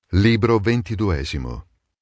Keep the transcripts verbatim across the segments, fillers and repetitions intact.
Libro ventiduesimo.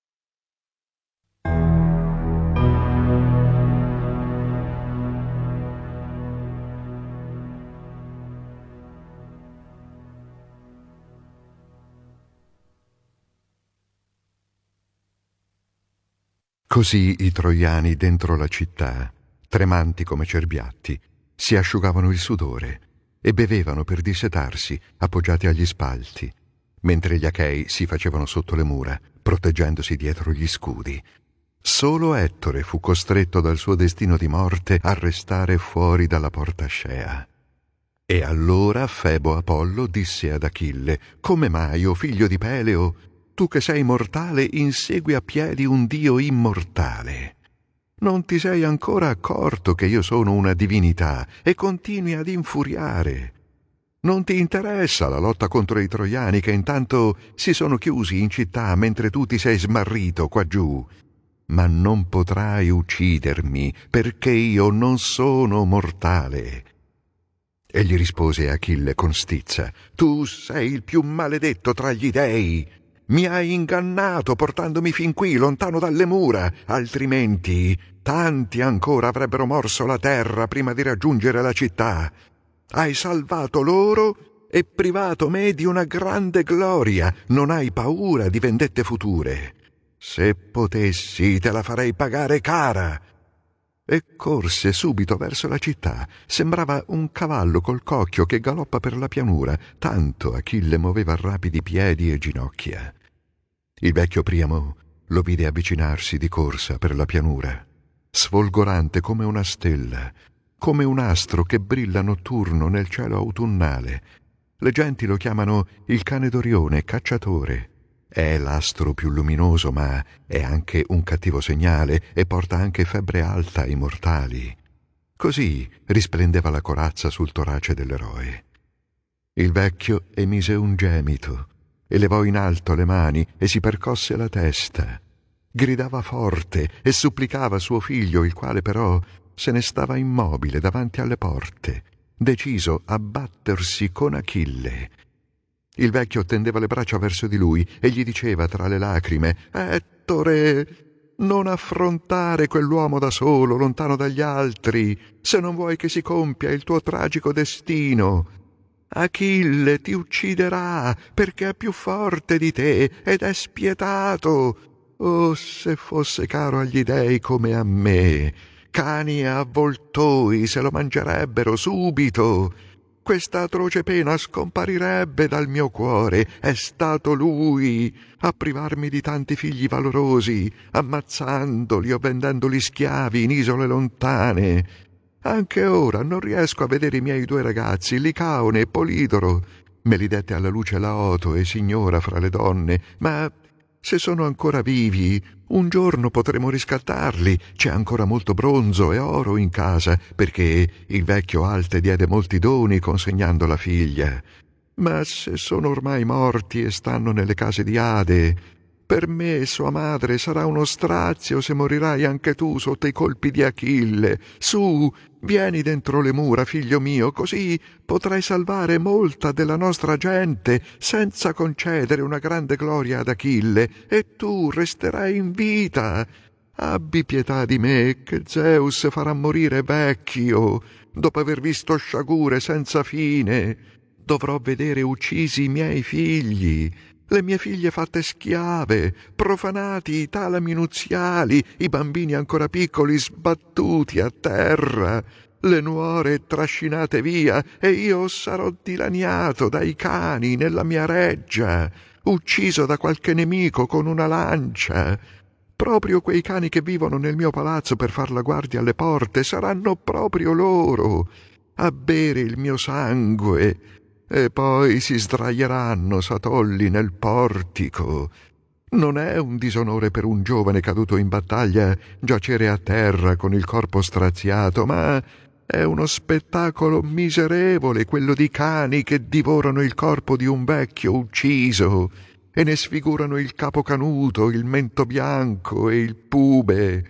Così i troiani dentro la città, tremanti come cerbiatti, si asciugavano il sudore e bevevano per dissetarsi appoggiati agli spalti, mentre gli Achei si facevano sotto le mura, proteggendosi dietro gli scudi. Solo Ettore fu costretto dal suo destino di morte a restare fuori dalla porta Scea. E allora Febo Apollo disse ad Achille: «Come mai, o figlio di Peleo, tu che sei mortale insegui a piedi un dio immortale? Non ti sei ancora accorto che io sono una divinità e continui ad infuriare? Non ti interessa la lotta contro i troiani che intanto si sono chiusi in città mentre tu ti sei smarrito qua giù? Ma non potrai uccidermi perché io non sono mortale». E gli rispose Achille con stizza: «Tu sei il più maledetto tra gli dei. Mi hai ingannato portandomi fin qui, lontano dalle mura, altrimenti tanti ancora avrebbero morso la terra prima di raggiungere la città. Hai salvato loro e privato me di una grande gloria. Non hai paura di vendette future. Se potessi te la farei pagare cara». E corse subito verso la città. Sembrava un cavallo col cocchio che galoppa per la pianura, tanto Achille muoveva rapidi piedi e ginocchia. Il vecchio Priamo lo vide avvicinarsi di corsa per la pianura, sfolgorante come una stella, come un astro che brilla notturno nel cielo autunnale. Le genti lo chiamano il cane d'Orione, cacciatore. È l'astro più luminoso, ma è anche un cattivo segnale e porta anche febbre alta ai mortali. Così risplendeva la corazza sul torace dell'eroe. Il vecchio emise un gemito, elevò in alto le mani e si percosse la testa. Gridava forte e supplicava suo figlio, il quale però se ne stava immobile davanti alle porte, deciso a battersi con Achille. Il vecchio tendeva le braccia verso di lui e gli diceva tra le lacrime: «Ettore, non affrontare quell'uomo da solo, lontano dagli altri, se non vuoi che si compia il tuo tragico destino. Achille ti ucciderà perché è più forte di te ed è spietato. Oh, se fosse caro agli dei come a me, cani e avvoltoi se lo mangerebbero subito. Questa atroce pena scomparirebbe dal mio cuore. È stato lui a privarmi di tanti figli valorosi, ammazzandoli o vendendoli schiavi in isole lontane. Anche ora non riesco a vedere i miei due ragazzi, Licaone e Polidoro. Me li dette alla luce Laoto e signora fra le donne, ma se sono ancora vivi, un giorno potremo riscattarli. C'è ancora molto bronzo e oro in casa, perché il vecchio Alte diede molti doni consegnando la figlia. Ma se sono ormai morti e stanno nelle case di Ade, per me e sua madre sarà uno strazio se morirai anche tu sotto i colpi di Achille. Su, vieni dentro le mura, figlio mio, così potrai salvare molta della nostra gente senza concedere una grande gloria ad Achille, e tu resterai in vita. Abbi pietà di me, che Zeus farà morire vecchio, dopo aver visto sciagure senza fine. Dovrò vedere uccisi i miei figli, le mie figlie fatte schiave, profanati i talami nuziali, i bambini ancora piccoli sbattuti a terra, le nuore trascinate via, e io sarò dilaniato dai cani nella mia reggia, ucciso da qualche nemico con una lancia. Proprio quei cani che vivono nel mio palazzo per far la guardia alle porte saranno proprio loro a bere il mio sangue, e poi si sdraieranno satolli nel portico. Non è un disonore per un giovane caduto in battaglia giacere a terra con il corpo straziato, ma è uno spettacolo miserevole quello di cani che divorano il corpo di un vecchio ucciso e ne sfigurano il capo canuto, il mento bianco e il pube».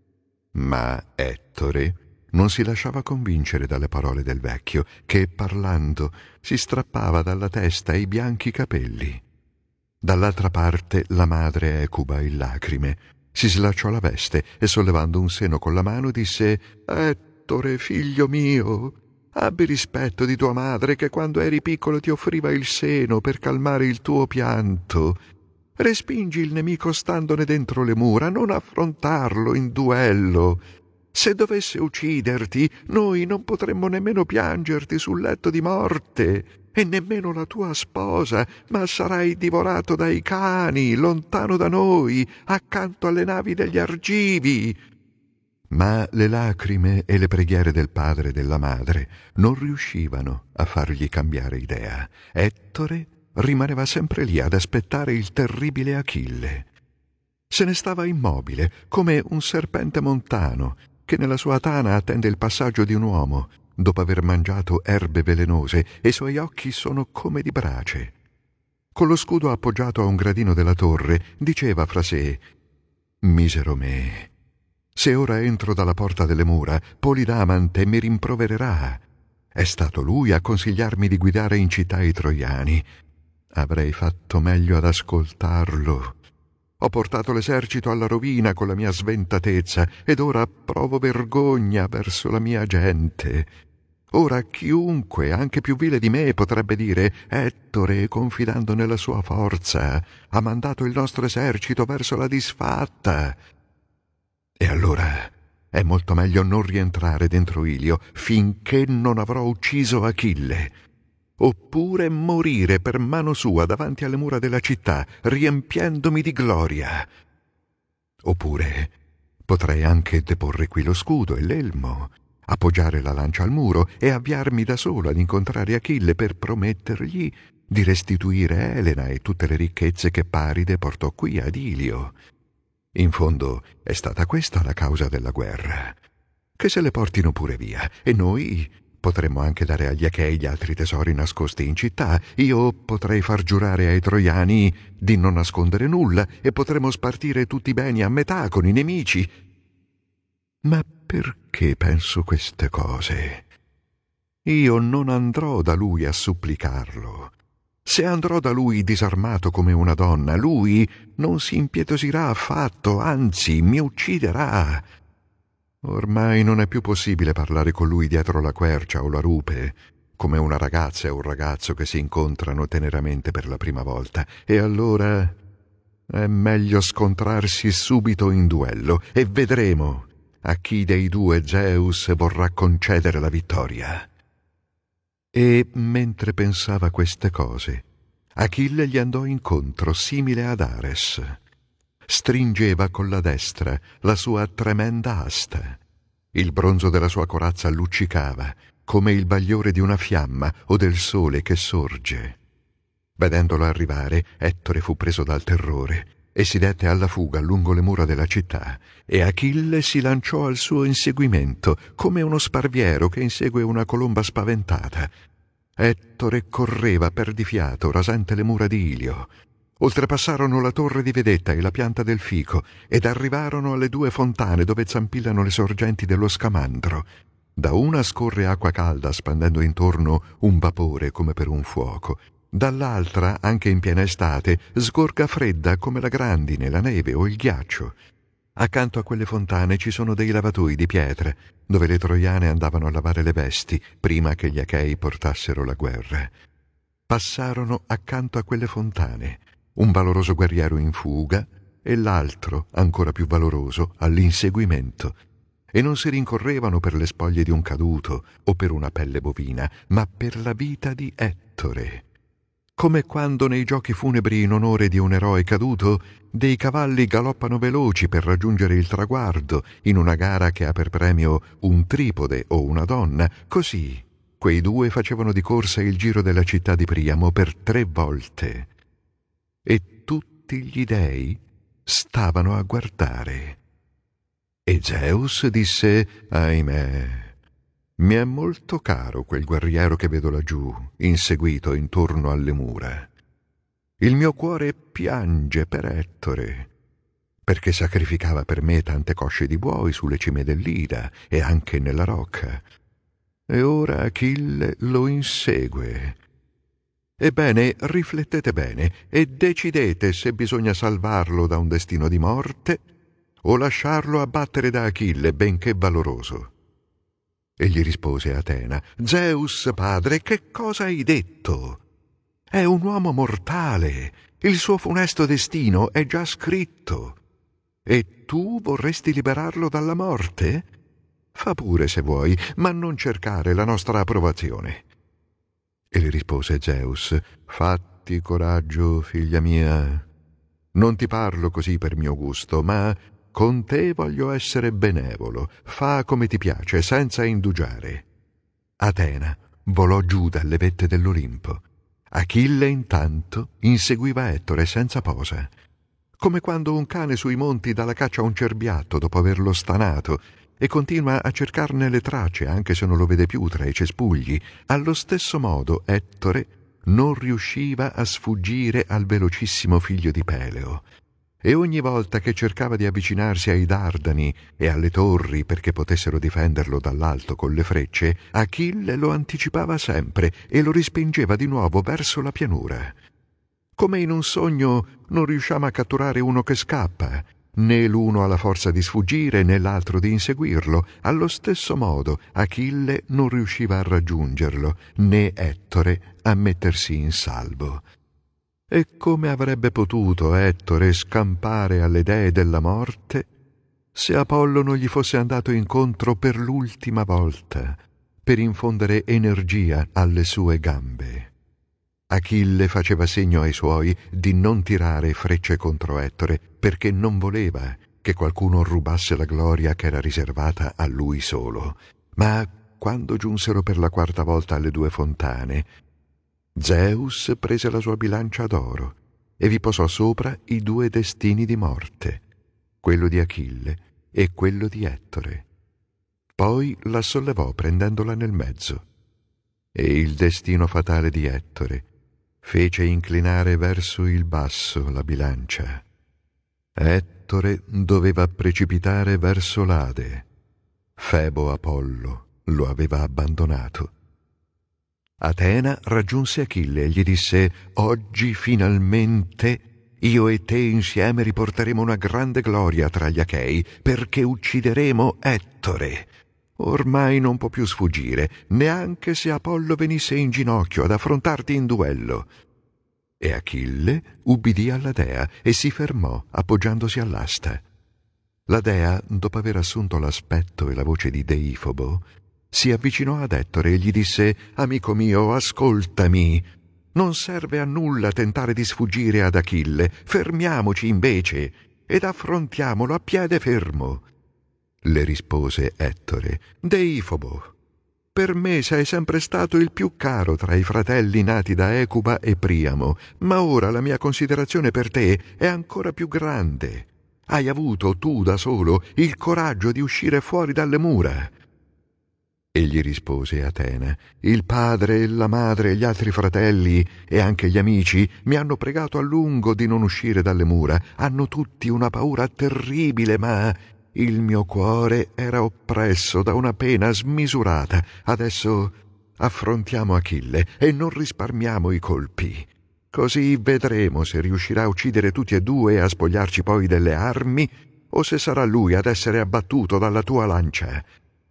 Ma Ettore non si lasciava convincere dalle parole del vecchio, che parlando si strappava dalla testa i bianchi capelli. Dall'altra parte la madre Ecuba, in lacrime, si slacciò la veste e, sollevando un seno con la mano, disse: «Ettore, figlio mio, abbi rispetto di tua madre che quando eri piccolo ti offriva il seno per calmare il tuo pianto. Respingi il nemico standone dentro le mura, non affrontarlo in duello. Se dovesse ucciderti, noi non potremmo nemmeno piangerti sul letto di morte, e nemmeno la tua sposa, ma sarai divorato dai cani, lontano da noi, accanto alle navi degli Argivi». Ma le lacrime e le preghiere del padre e della madre non riuscivano a fargli cambiare idea. Ettore rimaneva sempre lì ad aspettare il terribile Achille. Se ne stava immobile, come un serpente montano che nella sua tana attende il passaggio di un uomo dopo aver mangiato erbe velenose, e i suoi occhi sono come di brace. Con lo scudo appoggiato a un gradino della torre, diceva fra sé: «Misero me! Se ora entro dalla porta delle mura, Polidamante mi rimprovererà. È stato lui a consigliarmi di guidare in città i troiani. Avrei fatto meglio ad ascoltarlo. Ho portato l'esercito alla rovina con la mia sventatezza, ed ora provo vergogna verso la mia gente. Ora chiunque, anche più vile di me, potrebbe dire: Ettore, confidando nella sua forza, ha mandato il nostro esercito verso la disfatta. E allora è molto meglio non rientrare dentro Ilio finché non avrò ucciso Achille, oppure morire per mano sua davanti alle mura della città, riempiendomi di gloria. Oppure potrei anche deporre qui lo scudo e l'elmo, appoggiare la lancia al muro e avviarmi da solo ad incontrare Achille per promettergli di restituire Elena e tutte le ricchezze che Paride portò qui ad Ilio. In fondo è stata questa la causa della guerra. Che se le portino pure via, e noi potremmo anche dare agli Achei gli altri tesori nascosti in città. Io potrei far giurare ai troiani di non nascondere nulla, e potremmo spartire tutti i beni a metà con i nemici. Ma perché penso queste cose? Io non andrò da lui a supplicarlo. Se andrò da lui disarmato come una donna, lui non si impietosirà affatto, anzi mi ucciderà. Ormai non è più possibile parlare con lui dietro la quercia o la rupe, come una ragazza e un ragazzo che si incontrano teneramente per la prima volta. E allora è meglio scontrarsi subito in duello, e vedremo a chi dei due Zeus vorrà concedere la vittoria. E mentre pensava queste cose, Achille gli andò incontro simile ad Ares. Stringeva con la destra la sua tremenda asta. Il bronzo della sua corazza luccicava come il bagliore di una fiamma o del sole che sorge. Vedendolo arrivare, Ettore fu preso dal terrore e si dette alla fuga lungo le mura della città, e Achille si lanciò al suo inseguimento come uno sparviero che insegue una colomba spaventata. Ettore correva perdifiato, rasente le mura di Ilio. Oltrepassarono la torre di vedetta e la pianta del fico, ed arrivarono alle due fontane dove zampillano le sorgenti dello Scamandro. Da una scorre acqua calda, spandendo intorno un vapore come per un fuoco. Dall'altra, anche in piena estate, sgorga fredda come la grandine, la neve o il ghiaccio. Accanto a quelle fontane ci sono dei lavatoi di pietra, dove le troiane andavano a lavare le vesti prima che gli Achei portassero la guerra. Passarono accanto a quelle fontane un valoroso guerriero in fuga e l'altro, ancora più valoroso, all'inseguimento, e non si rincorrevano per le spoglie di un caduto o per una pelle bovina, ma per la vita di Ettore. Come quando nei giochi funebri in onore di un eroe caduto dei cavalli galoppano veloci per raggiungere il traguardo in una gara che ha per premio un tripode o una donna, così quei due facevano di corsa il giro della città di Priamo per tre volte. E tutti gli dei stavano a guardare. E Zeus disse: ahimè, mi è molto caro quel guerriero che vedo laggiù, inseguito intorno alle mura. Il mio cuore piange per Ettore, perché sacrificava per me tante cosce di buoi sulle cime dell'Ida e anche nella rocca. E ora Achille lo insegue. Ebbene, riflettete bene e decidete se bisogna salvarlo da un destino di morte o lasciarlo abbattere da Achille, benché valoroso. E gli rispose Atena: Zeus, padre, che cosa hai detto? È un uomo mortale, il suo funesto destino è già scritto. E tu vorresti liberarlo dalla morte? Fa pure se vuoi, ma non cercare la nostra approvazione. E le rispose Zeus: Fatti coraggio, figlia mia. Non ti parlo così per mio gusto, ma con te voglio essere benevolo. Fa come ti piace, senza indugiare. Atena volò giù dalle vette dell'Olimpo. Achille intanto inseguiva Ettore senza posa, come quando un cane sui monti dà la caccia a un cerbiatto dopo averlo stanato e continua a cercarne le tracce anche se non lo vede più tra i cespugli. Allo stesso modo Ettore non riusciva a sfuggire al velocissimo figlio di Peleo, e ogni volta che cercava di avvicinarsi ai Dardani e alle torri perché potessero difenderlo dall'alto con le frecce, Achille lo anticipava sempre e lo rispingeva di nuovo verso la pianura. Come in un sogno non riusciamo a catturare uno che scappa, né l'uno ha la forza di sfuggire né l'altro di inseguirlo, allo stesso modo Achille non riusciva a raggiungerlo, né Ettore a mettersi in salvo. E come avrebbe potuto Ettore scampare alle dee della morte se Apollo non gli fosse andato incontro per l'ultima volta per infondere energia alle sue gambe? Achille faceva segno ai suoi di non tirare frecce contro Ettore perché non voleva che qualcuno rubasse la gloria che era riservata a lui solo. Ma quando giunsero per la quarta volta alle due fontane, Zeus prese la sua bilancia d'oro e vi posò sopra i due destini di morte, quello di Achille e quello di Ettore. Poi la sollevò prendendola nel mezzo, e il destino fatale di Ettore fece inclinare verso il basso la bilancia. Ettore doveva precipitare verso l'Ade. Febo Apollo lo aveva abbandonato. Atena raggiunse Achille e gli disse: «Oggi finalmente io e te insieme riporteremo una grande gloria tra gli Achei, perché uccideremo Ettore. Ormai non può più sfuggire, neanche se Apollo venisse in ginocchio ad affrontarti in duello». E Achille ubbidì alla dea e si fermò appoggiandosi all'asta. La dea, dopo aver assunto l'aspetto e la voce di Deifobo, si avvicinò ad Ettore e gli disse: «Amico mio, ascoltami. Non serve a nulla tentare di sfuggire ad Achille. Fermiamoci invece ed affrontiamolo a piede fermo». Le rispose Ettore: «Deifobo, per me sei sempre stato il più caro tra i fratelli nati da Ecuba e Priamo, ma ora la mia considerazione per te è ancora più grande. Hai avuto tu da solo il coraggio di uscire fuori dalle mura». E gli rispose Atena: «Il padre, la madre e gli altri fratelli e anche gli amici mi hanno pregato a lungo di non uscire dalle mura. Hanno tutti una paura terribile, ma il mio cuore era oppresso da una pena smisurata. Adesso affrontiamo Achille e non risparmiamo i colpi. Così vedremo se riuscirà a uccidere tutti e due e a spogliarci poi delle armi, o se sarà lui ad essere abbattuto dalla tua lancia».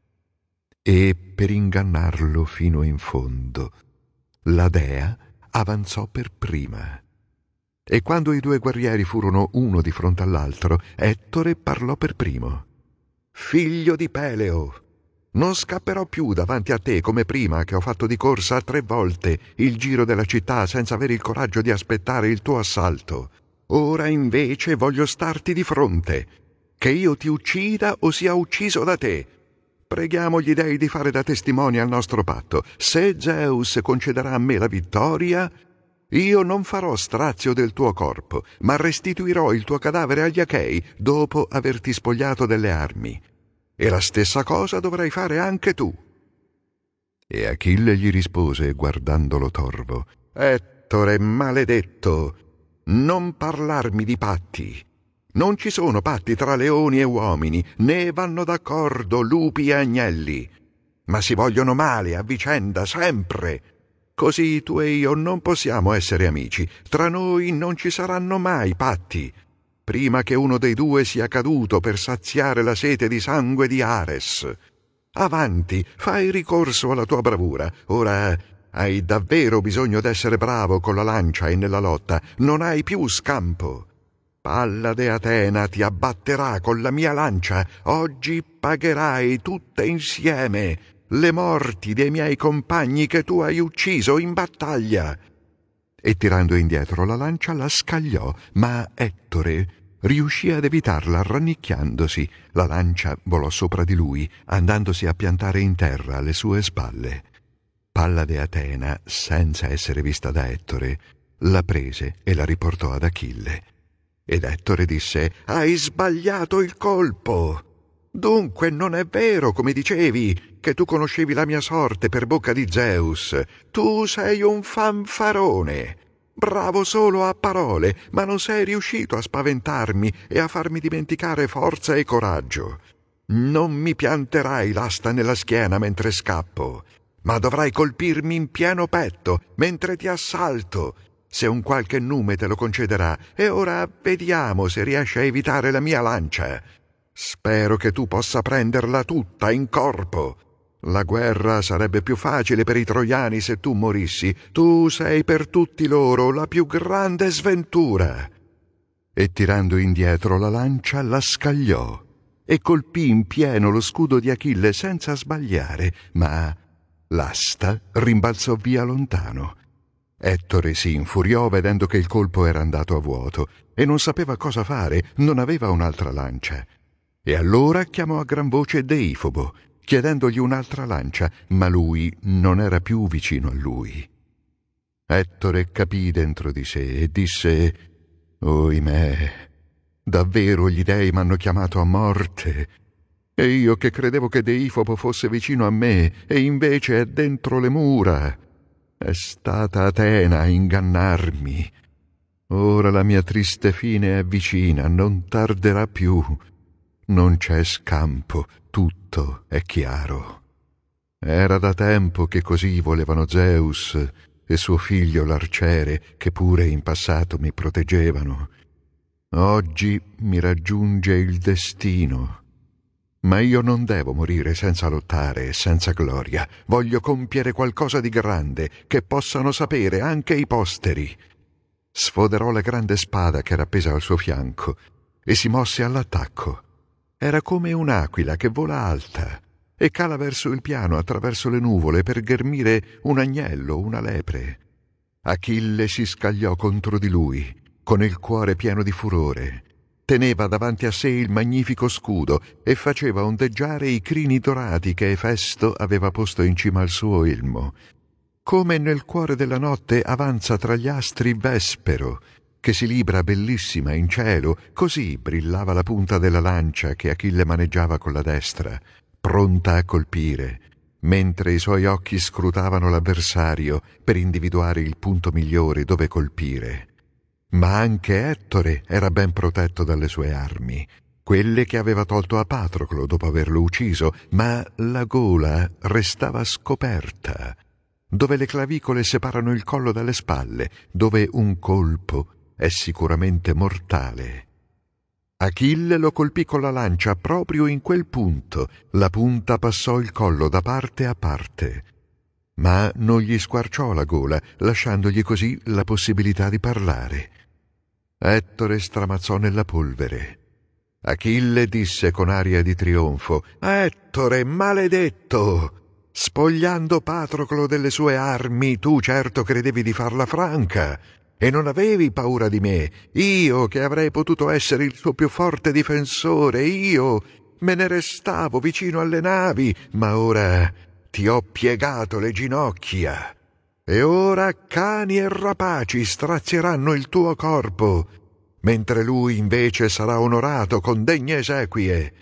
E per ingannarlo fino in fondo, la dea avanzò per prima. E quando i due guerrieri furono uno di fronte all'altro, Ettore parlò per primo: «Figlio di Peleo, non scapperò più davanti a te come prima, che ho fatto di corsa tre volte il giro della città senza avere il coraggio di aspettare il tuo assalto. Ora invece voglio starti di fronte, che io ti uccida o sia ucciso da te. Preghiamo gli dei di fare da testimoni al nostro patto. Se Zeus concederà a me la vittoria, io non farò strazio del tuo corpo, ma restituirò il tuo cadavere agli Achei dopo averti spogliato delle armi. E la stessa cosa dovrai fare anche tu». E Achille gli rispose, guardandolo torvo: «Ettore maledetto, non parlarmi di patti. Non ci sono patti tra leoni e uomini, né vanno d'accordo lupi e agnelli, ma si vogliono male a vicenda sempre. Così tu e io non possiamo essere amici. Tra noi non ci saranno mai patti. Prima che uno dei due sia caduto per saziare la sete di sangue di Ares. Avanti, fai ricorso alla tua bravura. Ora hai davvero bisogno d'essere bravo con la lancia e nella lotta. Non hai più scampo. Pallade Atena ti abbatterà con la mia lancia. Oggi pagherai tutte insieme le morti dei miei compagni che tu hai ucciso in battaglia. E tirando indietro la lancia la scagliò, ma Ettore riuscì ad evitarla rannicchiandosi. La lancia volò sopra di lui, andandosi a piantare in terra alle sue spalle. Pallade Atena, senza essere vista da Ettore, la prese e la riportò ad Achille. Ed Ettore disse: «Hai sbagliato il colpo! Dunque non è vero, come dicevi, che tu conoscevi la mia sorte per bocca di Zeus. Tu sei un fanfarone, bravo solo a parole, ma non sei riuscito a spaventarmi e a farmi dimenticare forza e coraggio. Non mi pianterai l'asta nella schiena mentre scappo, ma dovrai colpirmi in pieno petto mentre ti assalto, se un qualche nume te lo concederà. E ora vediamo se riesci a evitare la mia lancia. Spero che tu possa prenderla tutta in corpo. La guerra sarebbe più facile per i troiani se tu morissi. Tu sei per tutti loro la più grande sventura». E tirando indietro la lancia la scagliò e colpì in pieno lo scudo di Achille senza sbagliare, ma l'asta rimbalzò via lontano. Ettore si infuriò vedendo che il colpo era andato a vuoto e non sapeva cosa fare, non aveva un'altra lancia. E allora chiamò a gran voce Deifobo, chiedendogli un'altra lancia, ma lui non era più vicino a lui. Ettore capì dentro di sé e disse: «Oimè, davvero gli dei m'hanno chiamato a morte, e io che credevo che Deifobo fosse vicino a me, e invece è dentro le mura. È stata Atena a ingannarmi. Ora la mia triste fine è vicina, non tarderà più. Non c'è scampo, tutto è chiaro. Era da tempo che così volevano Zeus e suo figlio l'arciere, che pure in passato mi proteggevano. Oggi mi raggiunge il destino. Ma io non devo morire senza lottare e senza gloria. Voglio compiere qualcosa di grande che possano sapere anche i posteri». Sfoderò la grande spada che era appesa al suo fianco e si mosse all'attacco. Era come un'aquila che vola alta e cala verso il piano attraverso le nuvole per ghermire un agnello, una lepre. Achille si scagliò contro di lui, con il cuore pieno di furore. Teneva davanti a sé il magnifico scudo e faceva ondeggiare i crini dorati che Efesto aveva posto in cima al suo elmo. Come nel cuore della notte avanza tra gli astri Vespero, che si libra bellissima in cielo, così brillava la punta della lancia che Achille maneggiava con la destra, pronta a colpire, mentre i suoi occhi scrutavano l'avversario per individuare il punto migliore dove colpire. Ma anche Ettore era ben protetto dalle sue armi, quelle che aveva tolto a Patroclo dopo averlo ucciso, ma la gola restava scoperta, dove le clavicole separano il collo dalle spalle, dove un colpo è sicuramente mortale. Achille lo colpì con la lancia proprio in quel punto. La punta passò il collo da parte a parte, ma non gli squarciò la gola, lasciandogli così la possibilità di parlare. Ettore stramazzò nella polvere. Achille disse con aria di trionfo: «Ettore, maledetto! Spogliando Patroclo delle sue armi, tu certo credevi di farla franca e non avevi paura di me. Io, che avrei potuto essere il suo più forte difensore, io me ne restavo vicino alle navi, ma ora ti ho piegato le ginocchia. E ora cani e rapaci strazieranno il tuo corpo, mentre lui invece sarà onorato con degne esequie».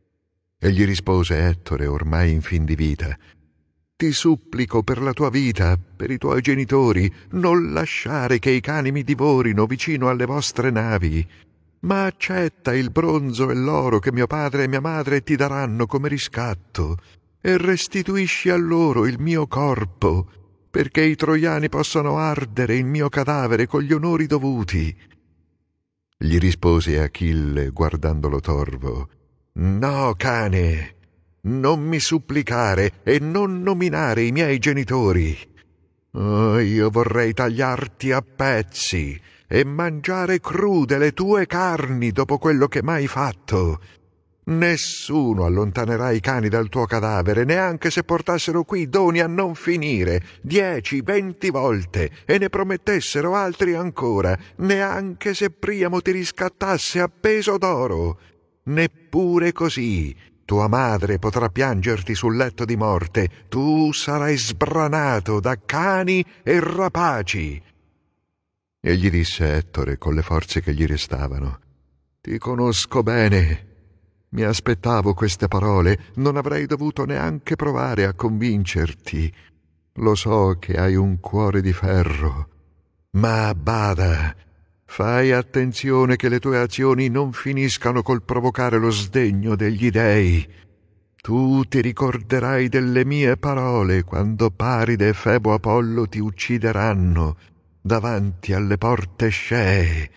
E gli rispose Ettore, ormai in fin di vita: «Ti supplico per la tua vita, per i tuoi genitori, non lasciare che i cani mi divorino vicino alle vostre navi, ma accetta il bronzo e l'oro che mio padre e mia madre ti daranno come riscatto, e restituisci a loro il mio corpo, perché i troiani possano ardere il mio cadavere con gli onori dovuti. Gli rispose Achille, guardandolo torvo: No, cane, non mi supplicare e non nominare i miei genitori. Oh, io vorrei tagliarti a pezzi e mangiare crude le tue carni dopo quello che m'hai fatto. Nessuno allontanerà i cani dal tuo cadavere, neanche se portassero qui doni a non finire, dieci, venti volte, e ne promettessero altri ancora, neanche se Priamo ti riscattasse a peso d'oro. Neppure così tua madre potrà piangerti sul letto di morte, tu sarai sbranato da cani e rapaci. E gli disse Ettore con le forze che gli restavano: Ti conosco bene. Mi aspettavo queste parole, non avrei dovuto neanche provare a convincerti. Lo so che hai un cuore di ferro, ma bada, fai attenzione che le tue azioni non finiscano col provocare lo sdegno degli dei. Tu ti ricorderai delle mie parole quando Paride e Febo Apollo ti uccideranno davanti alle porte scee.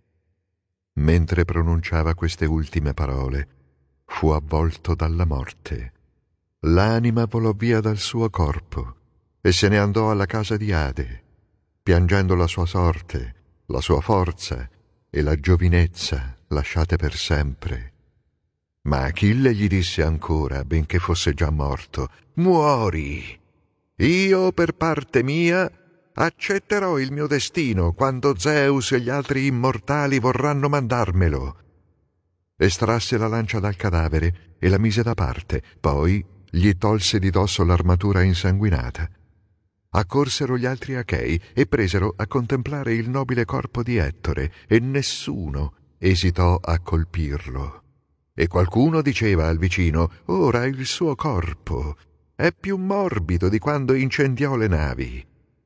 Mentre pronunciava queste ultime parole, fu avvolto dalla morte. L'anima volò via dal suo corpo e se ne andò alla casa di Ade, piangendo la sua sorte, la sua forza e la giovinezza lasciate per sempre. Ma Achille gli disse ancora, benché fosse già morto: Muori! Io, per parte mia, accetterò il mio destino quando Zeus e gli altri immortali vorranno mandarmelo. Estrasse la lancia dal cadavere e la mise da parte, poi gli tolse di dosso l'armatura insanguinata. Accorsero gli altri Achei e presero a contemplare il nobile corpo di Ettore, e nessuno esitò a colpirlo. E qualcuno diceva al vicino: ora il suo corpo è più morbido di quando incendiò le navi.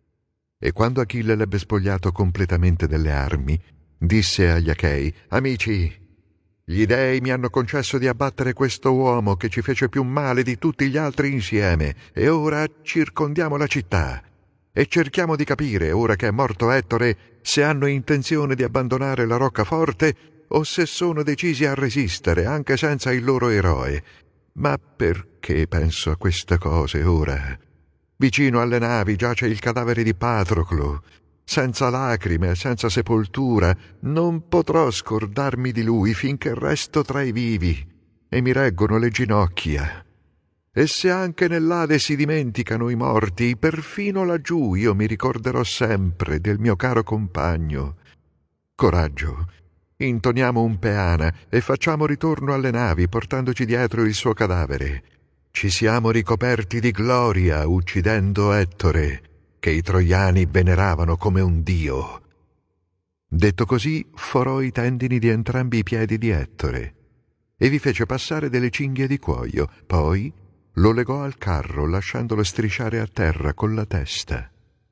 E quando Achille l'ebbe spogliato completamente delle armi, disse agli Achei: Amici, gli dei mi hanno concesso di abbattere questo uomo che ci fece più male di tutti gli altri insieme, e ora circondiamo la città e cerchiamo di capire, ora che è morto Ettore, se hanno intenzione di abbandonare la roccaforte o se sono decisi a resistere anche senza il loro eroe. Ma perché penso a queste cose ora? Vicino alle navi giace il cadavere di Patroclo. Senza lacrime e senza sepoltura non potrò scordarmi di lui finché resto tra i vivi e mi reggono le ginocchia. E se anche nell'Ade si dimenticano i morti, perfino laggiù io mi ricorderò sempre del mio caro compagno. Coraggio, intoniamo un peana e facciamo ritorno alle navi portandoci dietro il suo cadavere. Ci siamo ricoperti di gloria uccidendo Ettore, che i troiani veneravano come un dio. Detto così, forò i tendini di entrambi i piedi di Ettore e vi fece passare delle cinghie di cuoio, poi lo legò al carro lasciandolo strisciare a terra con la testa.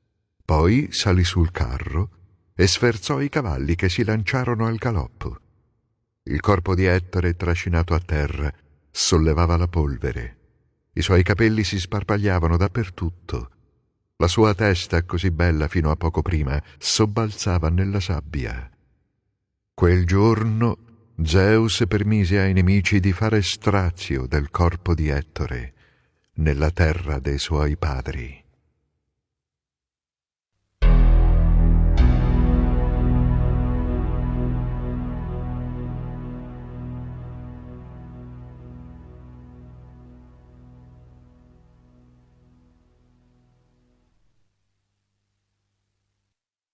Poi salì sul carro e sferzò i cavalli che si lanciarono al galoppo. Il corpo di Ettore, trascinato a terra, sollevava la polvere. I suoi capelli si sparpagliavano dappertutto. La sua testa, così bella fino a poco prima, sobbalzava nella sabbia. Quel giorno Zeus permise ai nemici di fare strazio del corpo di Ettore nella terra dei suoi padri.